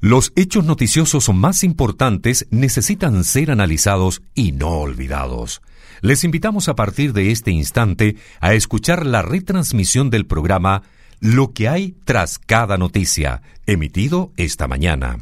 Los hechos noticiosos más importantes necesitan ser analizados y no olvidados. Les invitamos a partir de este instante a escuchar la retransmisión del programa Lo que hay tras cada noticia, emitido esta mañana.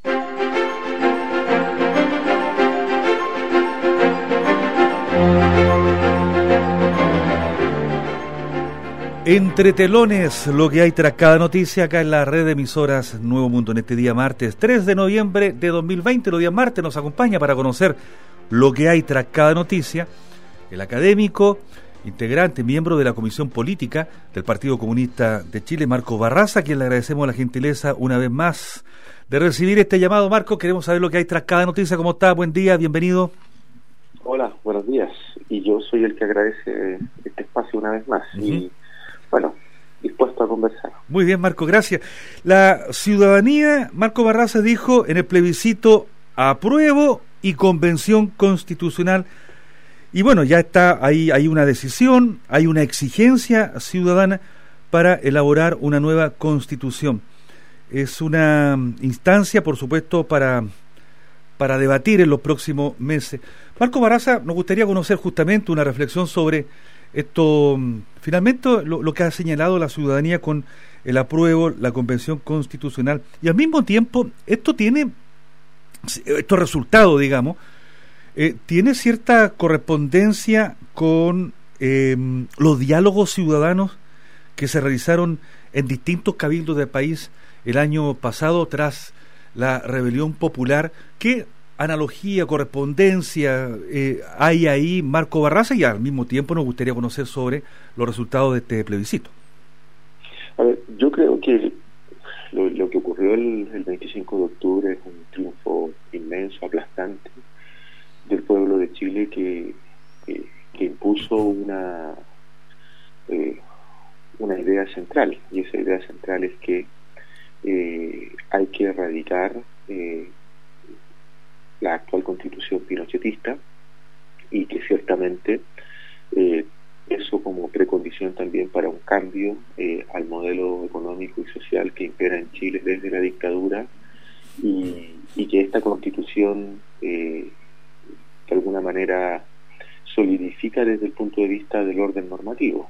Entre telones, lo que hay tras cada noticia acá en la red de emisoras Nuevo Mundo en este día martes 3 de noviembre de 2020. Los días martes nos acompaña para conocer lo que hay tras cada noticia el académico, integrante, miembro de la Comisión Política del Partido Comunista de Chile, Marco Barraza, a quien le agradecemos la gentileza una vez más de recibir este llamado. Marco, queremos saber lo que hay tras cada noticia. ¿Cómo está? Buen día, bienvenido. Hola, buenos días. Y yo soy el que agradece este espacio una vez más. Y bueno, dispuesto a conversar. Muy bien, Marco, gracias. La ciudadanía, Marco Barraza dijo en el plebiscito apruebo y convención constitucional. Y bueno, ya está, hay una decisión, hay una exigencia ciudadana para elaborar una nueva constitución. Es una instancia, por supuesto, para debatir en los próximos meses. Marco Barraza, nos gustaría conocer justamente una reflexión sobre esto, finalmente lo que ha señalado la ciudadanía con el apruebo, la convención constitucional, y al mismo tiempo estos resultados, digamos, tiene cierta correspondencia con los diálogos ciudadanos que se realizaron en distintos cabildos del país el año pasado tras la rebelión popular. ¿Qué analogía, correspondencia hay ahí, Marco Barraza? Y al mismo tiempo nos gustaría conocer sobre los resultados de este plebiscito. A ver, yo creo que lo que ocurrió el 25 de octubre es un triunfo inmenso, aplastante del pueblo de Chile que impuso una idea central, y esa idea central es que hay que erradicar la actual constitución pinochetista, y que ciertamente eso como precondición también para un cambio al modelo económico y social que impera en Chile desde la dictadura, y que esta constitución de alguna manera solidifica desde el punto de vista del orden normativo.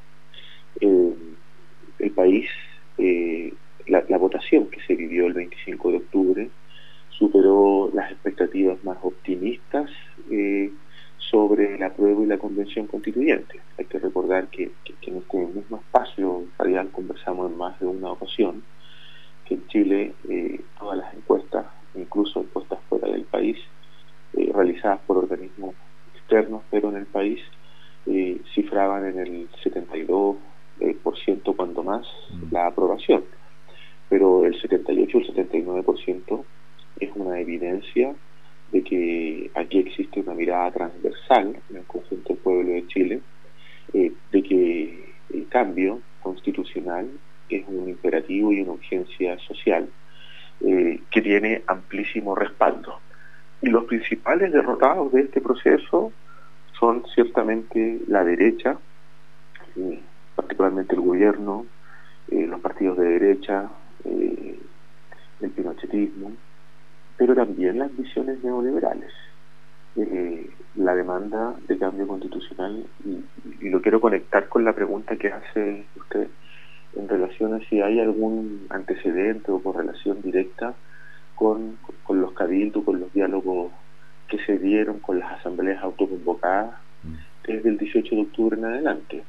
El país, la votación que se vivió el 25 de octubre superó las expectativas más optimistas sobre el apruebo y la convención constituyente. Hay que recordar que en este mismo espacio radial conversamos en más de una ocasión que en Chile todas las encuestas, incluso encuestas fuera del país, realizadas por organismos externos, pero en el país, cifraban en el 72% cuando más la aprobación, pero el 78 o el 79% es una evidencia de que aquí existe una mirada transversal en el conjunto del pueblo de Chile, de que el cambio constitucional es un imperativo y una urgencia social que tiene amplísimo respaldo. Y los principales derrotados de este proceso son ciertamente la derecha, particularmente el gobierno, los partidos de derecha, el pinochetismo, pero también las visiones neoliberales, la demanda de cambio constitucional, y lo quiero conectar con la pregunta que hace usted en relación a si hay algún antecedente o correlación directa con los cabildos, con los diálogos que se dieron, con las asambleas autoconvocadas desde el 18 de octubre en adelante.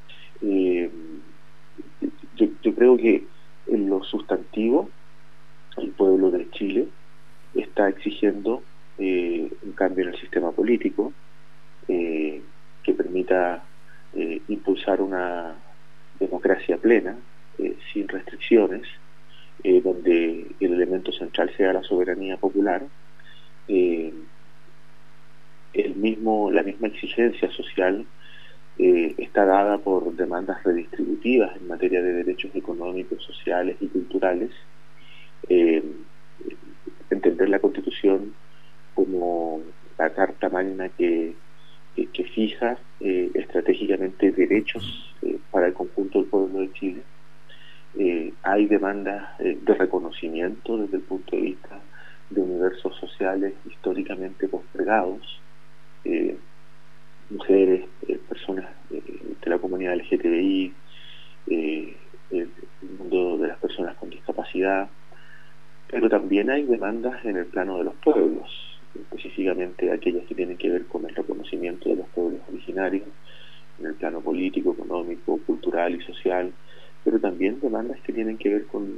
Yo creo que en lo sustantivo el pueblo de Chile está exigiendo un cambio en el sistema político que permita impulsar una democracia plena, sin restricciones, donde el elemento central sea la soberanía popular. La misma exigencia social está dada por demandas redistributivas en materia de derechos económicos, sociales y culturales. Entender la Constitución como la carta magna que fija estratégicamente derechos para el conjunto del pueblo de Chile, hay demandas de reconocimiento desde el punto de vista de universos sociales históricamente postergados, mujeres, personas de la comunidad LGTBI, el mundo de las personas con discapacidad, pero también hay demandas en el plano de los pueblos, específicamente aquellas que tienen que ver con el reconocimiento de los pueblos originarios, en el plano político, económico, cultural y social, pero también demandas que tienen que ver con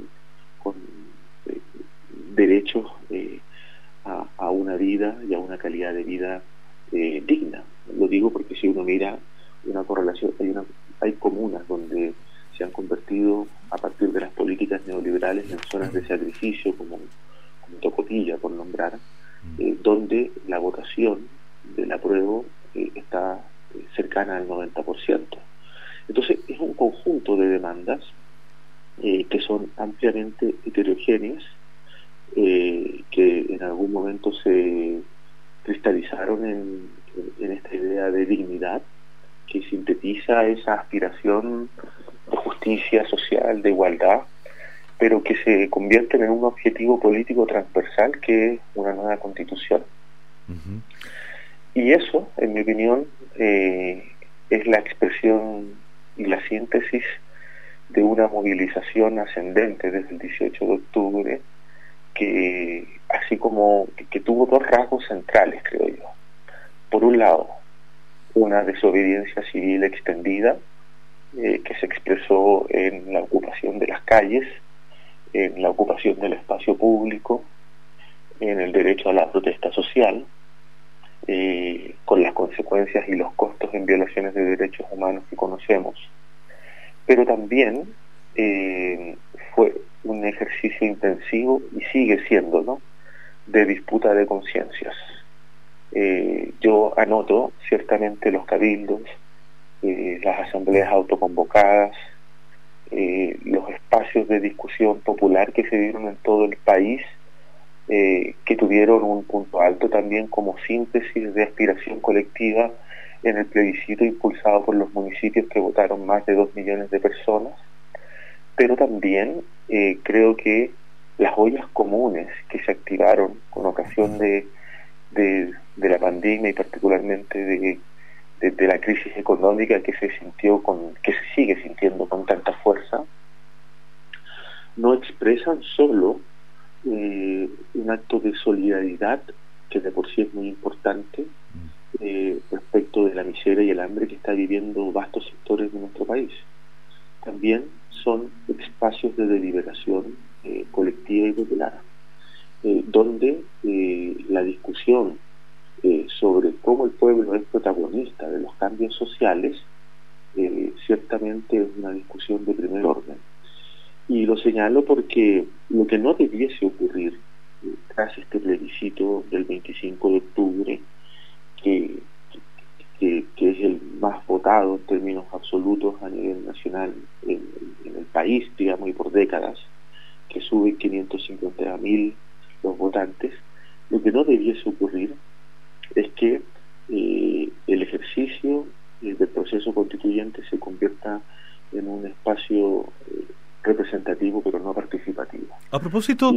derechos a una vida y a una calidad de vida digna. Lo digo porque si uno mira una correlación, hay comunas donde se han convertido a partir de las políticas neoliberales en zonas de sacrificio, como Tocopilla, por nombrar, donde la votación del apruebo está cercana al 90%. Entonces es un conjunto de demandas que son ampliamente heterogéneas, que en algún momento se cristalizaron en esta idea de dignidad, que sintetiza esa aspiración de justicia social, de igualdad, pero que se convierten en un objetivo político transversal que es una nueva constitución. Uh-huh. Y eso, en mi opinión, es la expresión y la síntesis de una movilización ascendente desde el 18 de octubre, que así como que tuvo dos rasgos centrales, creo yo. Por un lado, una desobediencia civil extendida, que se expresó en la ocupación de las calles, en la ocupación del espacio público, en el derecho a la protesta social, con las consecuencias y los costos en violaciones de derechos humanos que conocemos. Pero también fue un ejercicio intensivo, y sigue siendo, ¿no?, de disputa de conciencias. Yo anoto ciertamente los cabildos, las asambleas autoconvocadas, los espacios de discusión popular que se dieron en todo el país, que tuvieron un punto alto también como síntesis de aspiración colectiva en el plebiscito impulsado por los municipios que votaron más de 2 millones de personas. Pero también creo que las ollas comunes que se activaron con ocasión de la pandemia y particularmente de la crisis económica que se sigue sintiendo con tanta fuerza, no expresan solo un acto de solidaridad, que de por sí es muy importante, respecto de la miseria y el hambre que está viviendo vastos sectores de nuestro país. También son espacios de deliberación colectiva y popular, donde la discusión sobre cómo el pueblo es protagonista de los cambios sociales ciertamente es una discusión de primer orden. Y lo señalo porque lo que no debiese ocurrir tras este plebiscito del 25 de octubre, que es el más votado en términos absolutos a nivel nacional en el país, digamos, y por décadas, que sube 550.000 los votantes, lo que no debiese ocurrir es que el ejercicio del proceso constituyente se convierta en un espacio representativo pero no participativo. A propósito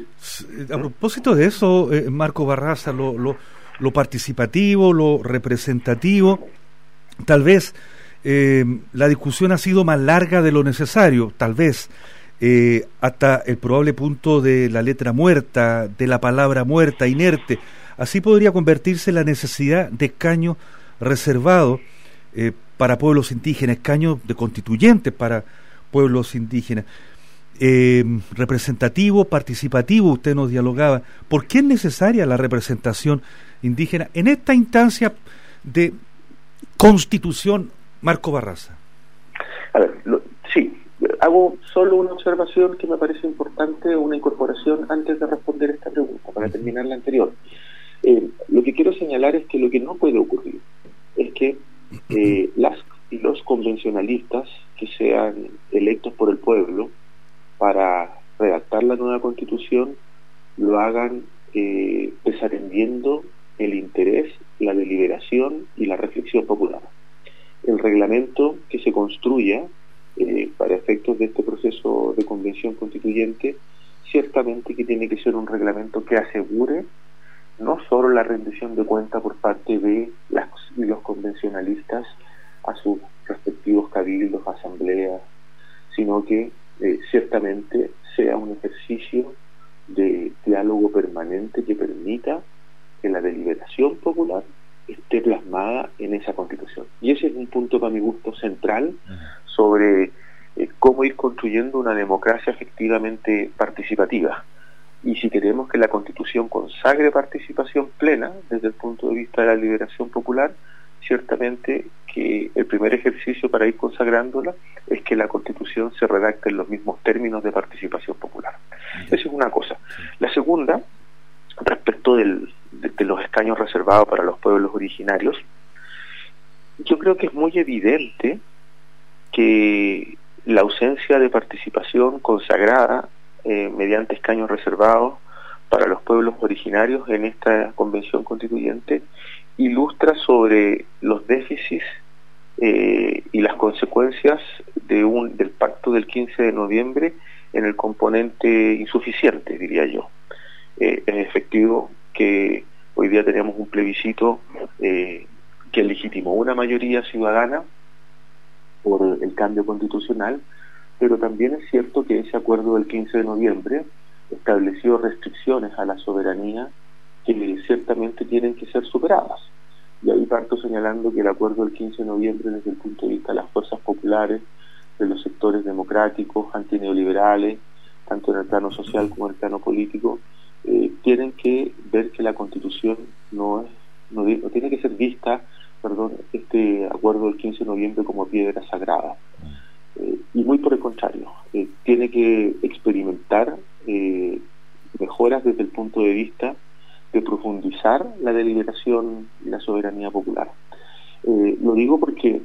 de eso, Marco Barraza, lo participativo, lo representativo, tal vez la discusión ha sido más larga de lo necesario, tal vez hasta el probable punto de la letra muerta, de la palabra muerta, inerte. Así podría convertirse la necesidad de escaños reservados para pueblos indígenas, escaños de constituyentes para pueblos indígenas. Representativo, participativo, usted nos dialogaba. ¿Por qué es necesaria la representación indígena en esta instancia de constitución, Marco Barraza? A ver, sí, hago solo una observación que me parece importante, una incorporación antes de responder esta pregunta, para terminar la anterior. Lo que quiero señalar es que lo que no puede ocurrir es que las y los convencionalistas que sean electos por el pueblo para redactar la nueva constitución lo hagan desatendiendo el interés, la deliberación y la reflexión popular. El reglamento que se construya para efectos de este proceso de convención constituyente, ciertamente que tiene que ser un reglamento que asegure no solo la rendición de cuenta por parte de los convencionalistas a sus respectivos cabildos, asambleas, sino que ciertamente sea un ejercicio de diálogo permanente que permita que la deliberación popular esté plasmada en esa Constitución. Y ese es un punto, para mi gusto, central sobre cómo ir construyendo una democracia efectivamente participativa. Y si queremos que la Constitución consagre participación plena desde el punto de vista de la liberación popular, ciertamente que el primer ejercicio para ir consagrándola es que la Constitución se redacte en los mismos términos de participación popular. Esa es una cosa. La segunda, respecto de los escaños reservados para los pueblos originarios, yo creo que es muy evidente que la ausencia de participación consagrada mediante escaños reservados para los pueblos originarios en esta convención constituyente ilustra sobre los déficits y las consecuencias del pacto del 15 de noviembre en el componente insuficiente, diría yo. Es efectivo que hoy día tenemos un plebiscito que legitimó una mayoría ciudadana por el cambio constitucional, pero también es cierto que ese acuerdo del 15 de noviembre estableció restricciones a la soberanía que ciertamente tienen que ser superadas. Y ahí parto señalando que el acuerdo del 15 de noviembre, desde el punto de vista de las fuerzas populares, de los sectores democráticos, antineoliberales, tanto en el plano social como en el plano político, tienen que ver que la Constitución no tiene que ser vista, este acuerdo del 15 de noviembre como piedra sagrada. Y muy por el contrario, tiene que experimentar mejoras desde el punto de vista de profundizar la deliberación y la soberanía popular. Lo digo porque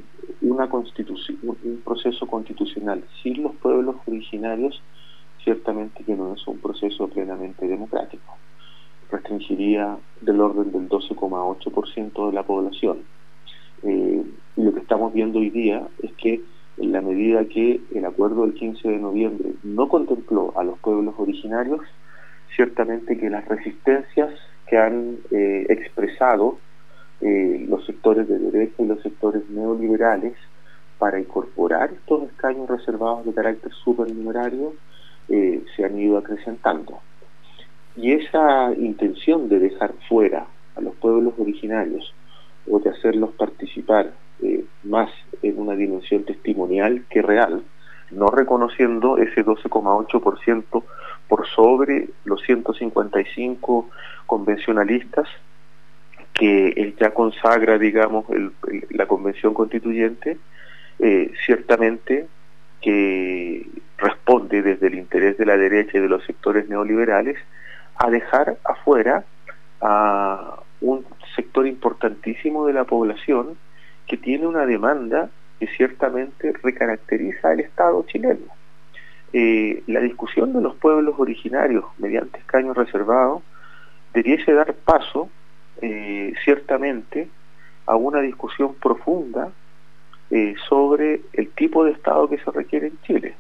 un proceso constitucional sin los pueblos originarios ciertamente que no es un proceso plenamente democrático. Restringiría del orden del 12,8% de la población. Y lo que estamos viendo hoy día es que en la medida que el acuerdo del 15 de noviembre no contempló a los pueblos originarios, ciertamente que las resistencias que han expresado los sectores de derecha y los sectores neoliberales para incorporar estos escaños reservados de carácter supernumerario se han ido acrecentando. Y esa intención de dejar fuera a los pueblos originarios o de hacerlos participar más en una dimensión testimonial que real, no reconociendo ese 12,8% por sobre los 155 convencionalistas que ya consagra, digamos, la convención constituyente, ciertamente que responde desde el interés de la derecha y de los sectores neoliberales a dejar afuera a un sector importantísimo de la población que tiene una demanda que ciertamente recaracteriza al Estado chileno. La discusión de los pueblos originarios mediante escaños reservados debiese dar paso ciertamente a una discusión profunda sobre el tipo de Estado que se requiere en Chile.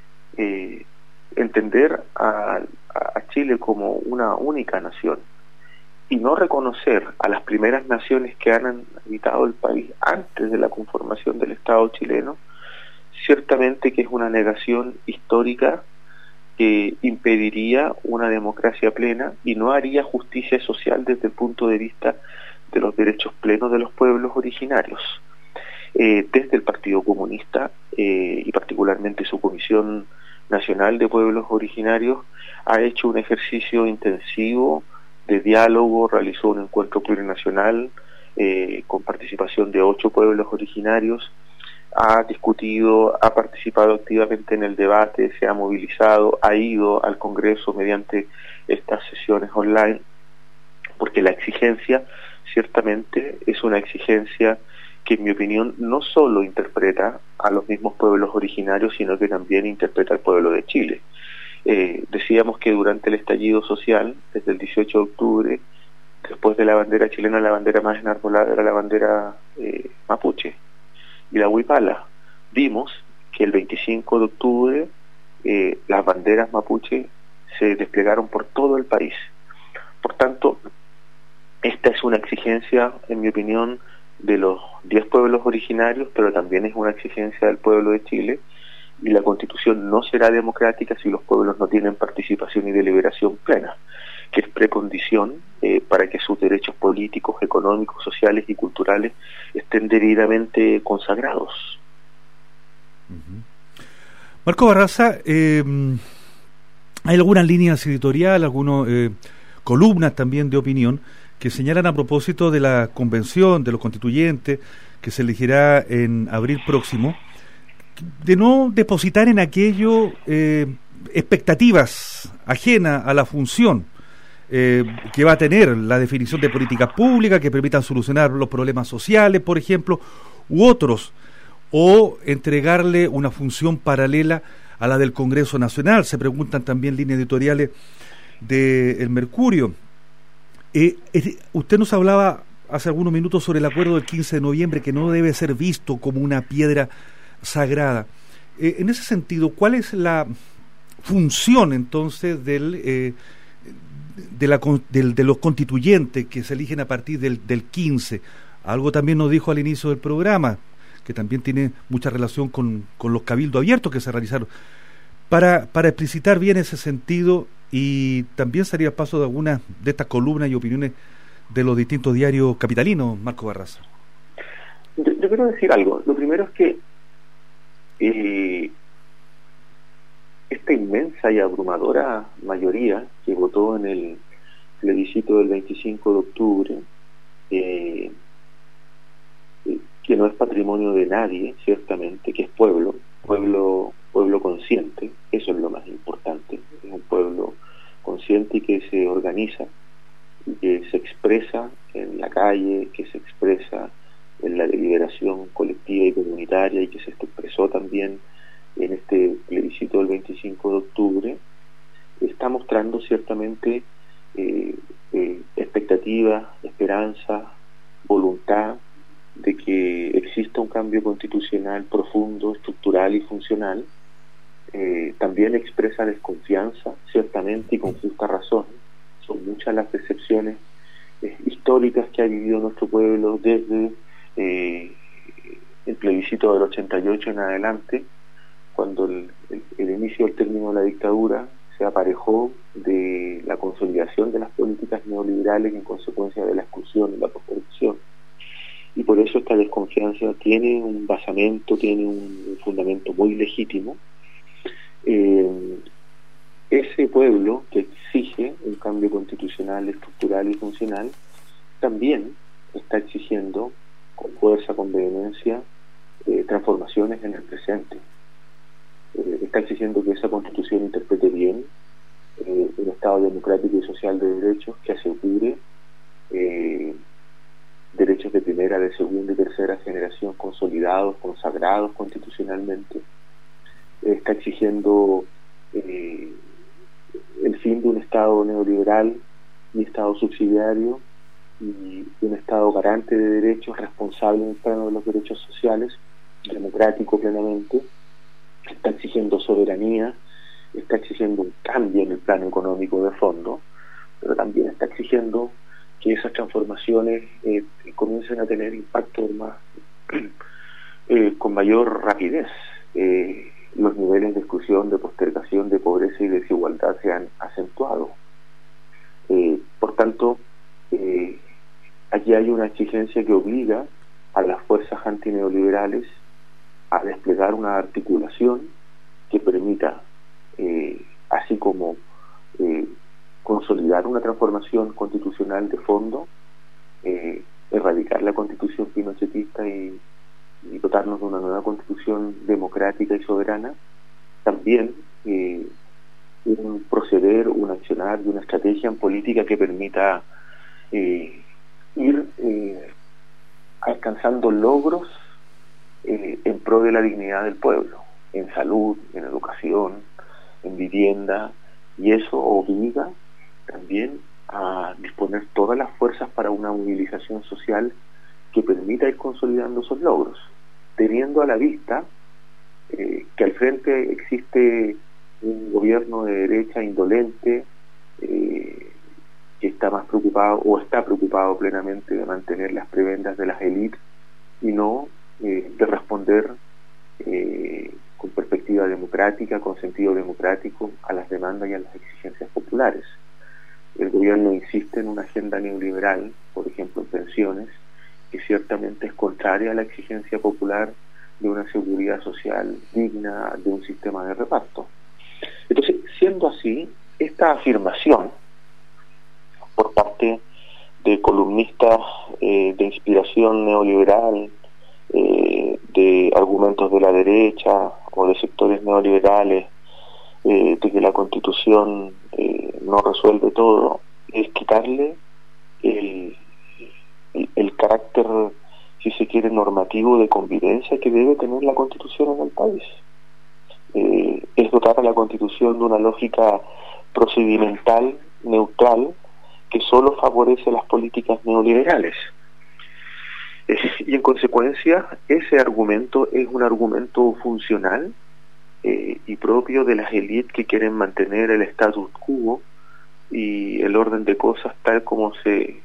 Entender a Chile como una única nación y no reconocer a las primeras naciones que han habitado el país antes de la conformación del Estado chileno, ciertamente que es una negación histórica que impediría una democracia plena y no haría justicia social desde el punto de vista de los derechos plenos de los pueblos originarios. Desde el Partido Comunista y particularmente su Comisión Nacional de Pueblos Originarios ha hecho un ejercicio intensivo de diálogo, realizó un encuentro plurinacional con participación de 8 pueblos originarios, ha discutido, ha participado activamente en el debate, se ha movilizado, ha ido al Congreso mediante estas sesiones online, porque la exigencia ciertamente es una exigencia que en mi opinión no solo interpreta a los mismos pueblos originarios, sino que también interpreta al pueblo de Chile. Decíamos que durante el estallido social, desde el 18 de octubre, después de la bandera chilena, la bandera más enarbolada era la bandera mapuche y la huipala. Vimos que el 25 de octubre las banderas mapuche se desplegaron por todo el país. Por tanto, esta es una exigencia, en mi opinión, de los 10 pueblos originarios, pero también es una exigencia del pueblo de Chile, y la Constitución no será democrática si los pueblos no tienen participación y deliberación plena, que es precondición para que sus derechos políticos, económicos, sociales y culturales estén debidamente consagrados. Marco Barraza, hay algunas líneas editoriales, algunas columnas también de opinión que señalan a propósito de la convención de los constituyentes que se elegirá en abril próximo, de no depositar en aquello expectativas ajenas a la función que va a tener la definición de políticas públicas que permitan solucionar los problemas sociales, por ejemplo, u otros, o entregarle una función paralela a la del Congreso Nacional. Se preguntan también líneas editoriales de El Mercurio. Usted nos hablaba hace algunos minutos sobre el acuerdo del 15 de noviembre, que no debe ser visto como una piedra sagrada. En ese sentido, ¿cuál es la función entonces de los constituyentes que se eligen a partir del 15? Algo también nos dijo al inicio del programa, que también tiene mucha relación con los cabildos abiertos que se realizaron. Para explicitar bien ese sentido, y también sería el paso de algunas de estas columnas y opiniones de los distintos diarios capitalinos, Marco Barraza. Yo quiero decir algo. Lo primero es que esta inmensa y abrumadora mayoría que votó en el plebiscito del 25 de octubre, que no es patrimonio de nadie, ciertamente, que es pueblo consciente, eso es lo más importante, es un pueblo consciente y que se organiza, y que se expresa en la calle, que se expresa en la deliberación colectiva y comunitaria, y que se expresó también en este plebiscito del 25 de octubre, está mostrando ciertamente expectativa, esperanza, voluntad de que exista un cambio constitucional profundo, estructural y funcional. También expresa desconfianza, ciertamente, y con justa razón. Son muchas las decepciones históricas que ha vivido nuestro pueblo desde el plebiscito del 88 en adelante, cuando el inicio del término de la dictadura se aparejó de la consolidación de las políticas neoliberales en consecuencia de la exclusión y la corrupción. Y por eso esta desconfianza tiene un basamento, tiene un fundamento muy legítimo. Ese pueblo que exige un cambio constitucional, estructural y funcional, también está exigiendo con fuerza, con vehemencia, transformaciones en el presente. Está exigiendo que esa Constitución interprete bien un Estado democrático y social de derechos que asegure derechos de primera, de segunda y tercera generación consolidados, consagrados constitucionalmente. Está exigiendo el fin de un Estado neoliberal y Estado subsidiario, y un Estado garante de derechos, responsable en el plano de los derechos sociales, democrático plenamente. Está exigiendo soberanía, está exigiendo un cambio en el plano económico de fondo, pero también está exigiendo que esas transformaciones comiencen a tener impacto más con mayor rapidez. Los niveles de exclusión, de postergación, de pobreza y desigualdad se han acentuado. Por tanto, aquí hay una exigencia que obliga a las fuerzas antineoliberales a desplegar una articulación que permita, así como consolidar una transformación constitucional de fondo, erradicar la constitución pinochetista y dotarnos de una nueva constitución democrática y soberana, también un proceder, un accionar y una estrategia en política que permita ir alcanzando logros en pro de la dignidad del pueblo, en salud, en educación, en vivienda, y eso obliga también a disponer todas las fuerzas para una movilización social que permita ir consolidando esos logros, teniendo a la vista que al frente existe un gobierno de derecha indolente, que está más preocupado o está preocupado plenamente de mantener las prebendas de las élites y no de responder con perspectiva democrática, con sentido democrático a las demandas y a las exigencias populares. El gobierno insiste en una agenda neoliberal, por ejemplo en pensiones, que ciertamente es contraria a la exigencia popular de una seguridad social digna, de un sistema de reparto. Entonces, siendo así, esta afirmación por parte de columnistas de inspiración neoliberal, de argumentos de la derecha o de sectores neoliberales, de que la Constitución no resuelve todo, es quitarle el carácter, si se quiere, normativo de convivencia que debe tener la Constitución en el país. Es dotar a la Constitución de una lógica procedimental, neutral, que solo favorece las políticas neoliberales. Y en consecuencia, ese argumento es un argumento funcional y propio de las élites que quieren mantener el status quo y el orden de cosas tal como se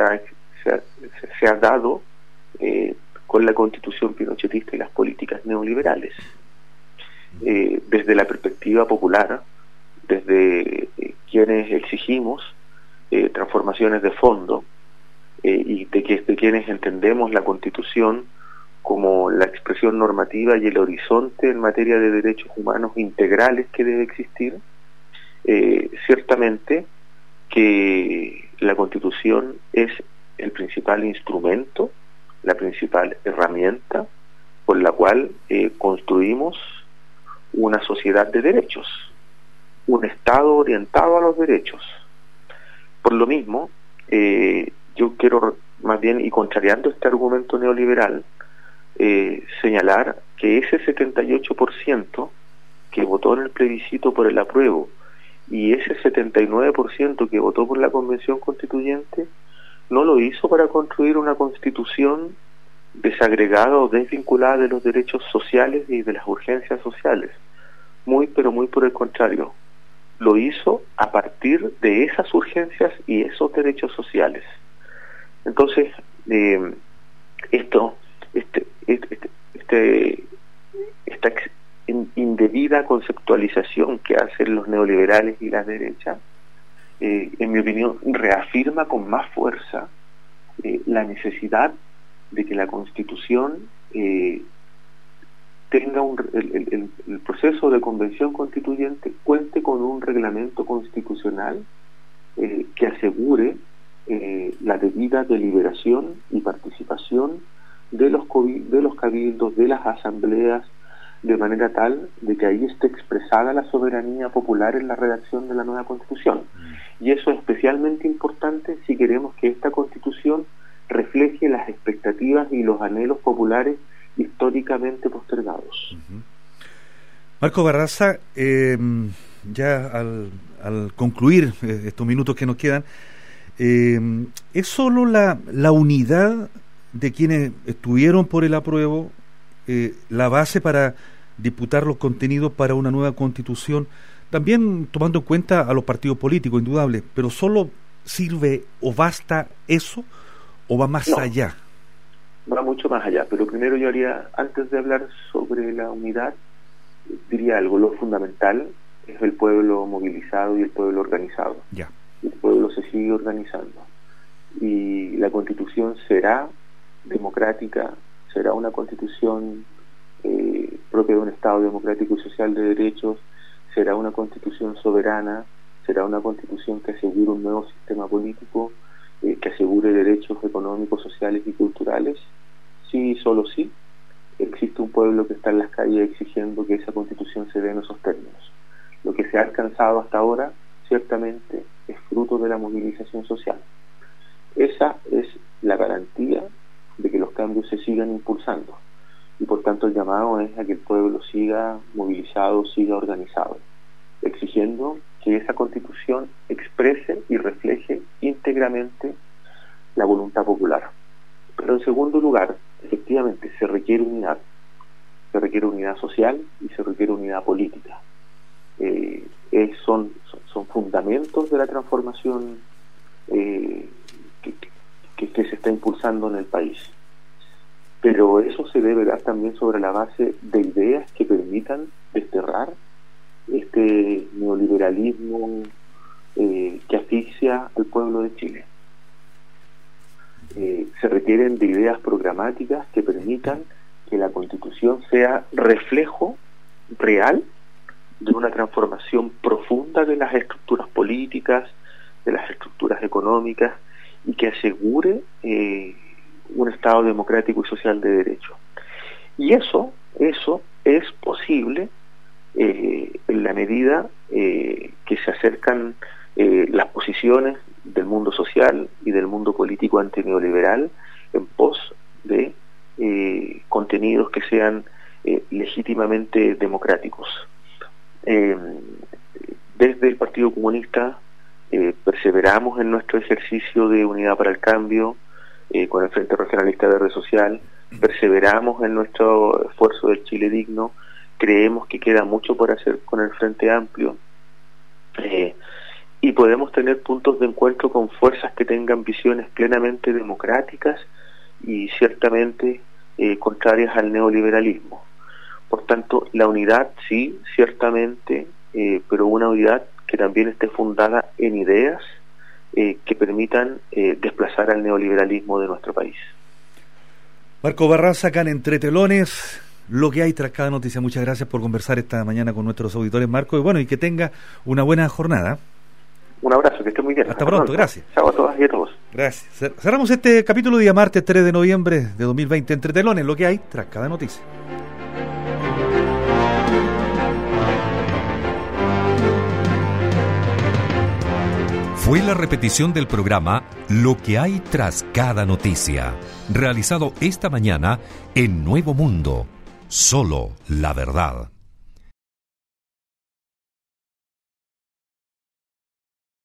ha dado con la Constitución pinochetista y las políticas neoliberales. Desde la perspectiva popular, desde quienes exigimos transformaciones de fondo, y de quienes entendemos la Constitución como la expresión normativa y el horizonte en materia de derechos humanos integrales que debe existir, ciertamente que la Constitución es el principal instrumento, la principal herramienta por la cual construimos una sociedad de derechos, un Estado orientado a los derechos. Por lo mismo, yo quiero más bien, y contrariando este argumento neoliberal, señalar que ese 78% que votó en el plebiscito por el apruebo y ese 79% que votó por la Convención Constituyente no lo hizo para construir una Constitución desagregada o desvinculada de los derechos sociales y de las urgencias sociales. Pero muy por el contrario, lo hizo a partir de esas urgencias y esos derechos sociales. Entonces, esta indebida conceptualización que hacen los neoliberales y la derecha, en mi opinión, reafirma con más fuerza la necesidad de que la Constitución tenga el proceso de convención constituyente cuente con un reglamento constitucional que asegure la debida deliberación y participación de los cabildos, de las asambleas, de manera tal de que ahí esté expresada la soberanía popular en la redacción de la nueva Constitución. Y eso es especialmente importante si queremos que esta Constitución refleje las expectativas y los anhelos populares históricamente postergados. Marco Barraza, ya al concluir estos minutos que nos quedan, ¿es solo la unidad de quienes estuvieron por el apruebo la base para disputar los contenidos para una nueva Constitución, también tomando en cuenta a los partidos políticos, indudable, pero solo sirve o basta eso o va más allá? Va mucho más allá, pero primero yo haría, antes de hablar sobre la unidad, diría algo. Lo fundamental es el pueblo movilizado y el pueblo organizado. Ya. El pueblo se sigue organizando y la Constitución será democrática, será una Constitución propia de un Estado democrático y social de derechos, será una Constitución soberana, será una Constitución que asegure un nuevo sistema político, que asegure derechos económicos, sociales y culturales. Sí, solo sí, existe un pueblo que está en las calles exigiendo que esa Constitución se dé en esos términos. Lo que se ha alcanzado hasta ahora, ciertamente, es fruto de la movilización social. Esa es la garantía de que los cambios se sigan impulsando. Y por tanto el llamado es a que el pueblo siga movilizado, siga organizado, exigiendo que esa Constitución exprese y refleje íntegramente la voluntad popular. Pero en segundo lugar, efectivamente, se requiere unidad. se requiere unidad social y se requiere unidad política. Son fundamentos de la transformación que se está impulsando en el país. Pero eso se debe dar también sobre la base de ideas que permitan desterrar este neoliberalismo que asfixia al pueblo de Chile. Se requieren de ideas programáticas que permitan que la Constitución sea reflejo real de una transformación profunda de las estructuras políticas, de las estructuras económicas, y que asegure un Estado democrático y social de derecho. Y eso es posible en la medida que se acercan las posiciones del mundo social y del mundo político antineoliberal en pos de contenidos que sean legítimamente democráticos. Desde el Partido Comunista perseveramos en nuestro ejercicio de unidad para el cambio con el Frente Regionalista Verde Social, perseveramos en nuestro esfuerzo del Chile Digno, creemos que queda mucho por hacer con el Frente Amplio, y podemos tener puntos de encuentro con fuerzas que tengan visiones plenamente democráticas y ciertamente contrarias al neoliberalismo. Por tanto, la unidad sí, ciertamente, pero una unidad que también esté fundada en ideas que permitan desplazar al neoliberalismo de nuestro país. Marco Barraza, acá en Entre Telones, lo que hay tras cada noticia. Muchas gracias por conversar esta mañana con nuestros auditores, Marco, y bueno, y que tenga una buena jornada. Un abrazo, que esté muy bien. Hasta pronto, gracias. Chao a todas y a todos. Gracias. Cerramos este capítulo día martes 3 de noviembre de 2020. Entre Telones, lo que hay tras cada noticia. Fue la repetición del programa Lo que hay tras cada noticia, realizado esta mañana en Nuevo Mundo. Solo la verdad.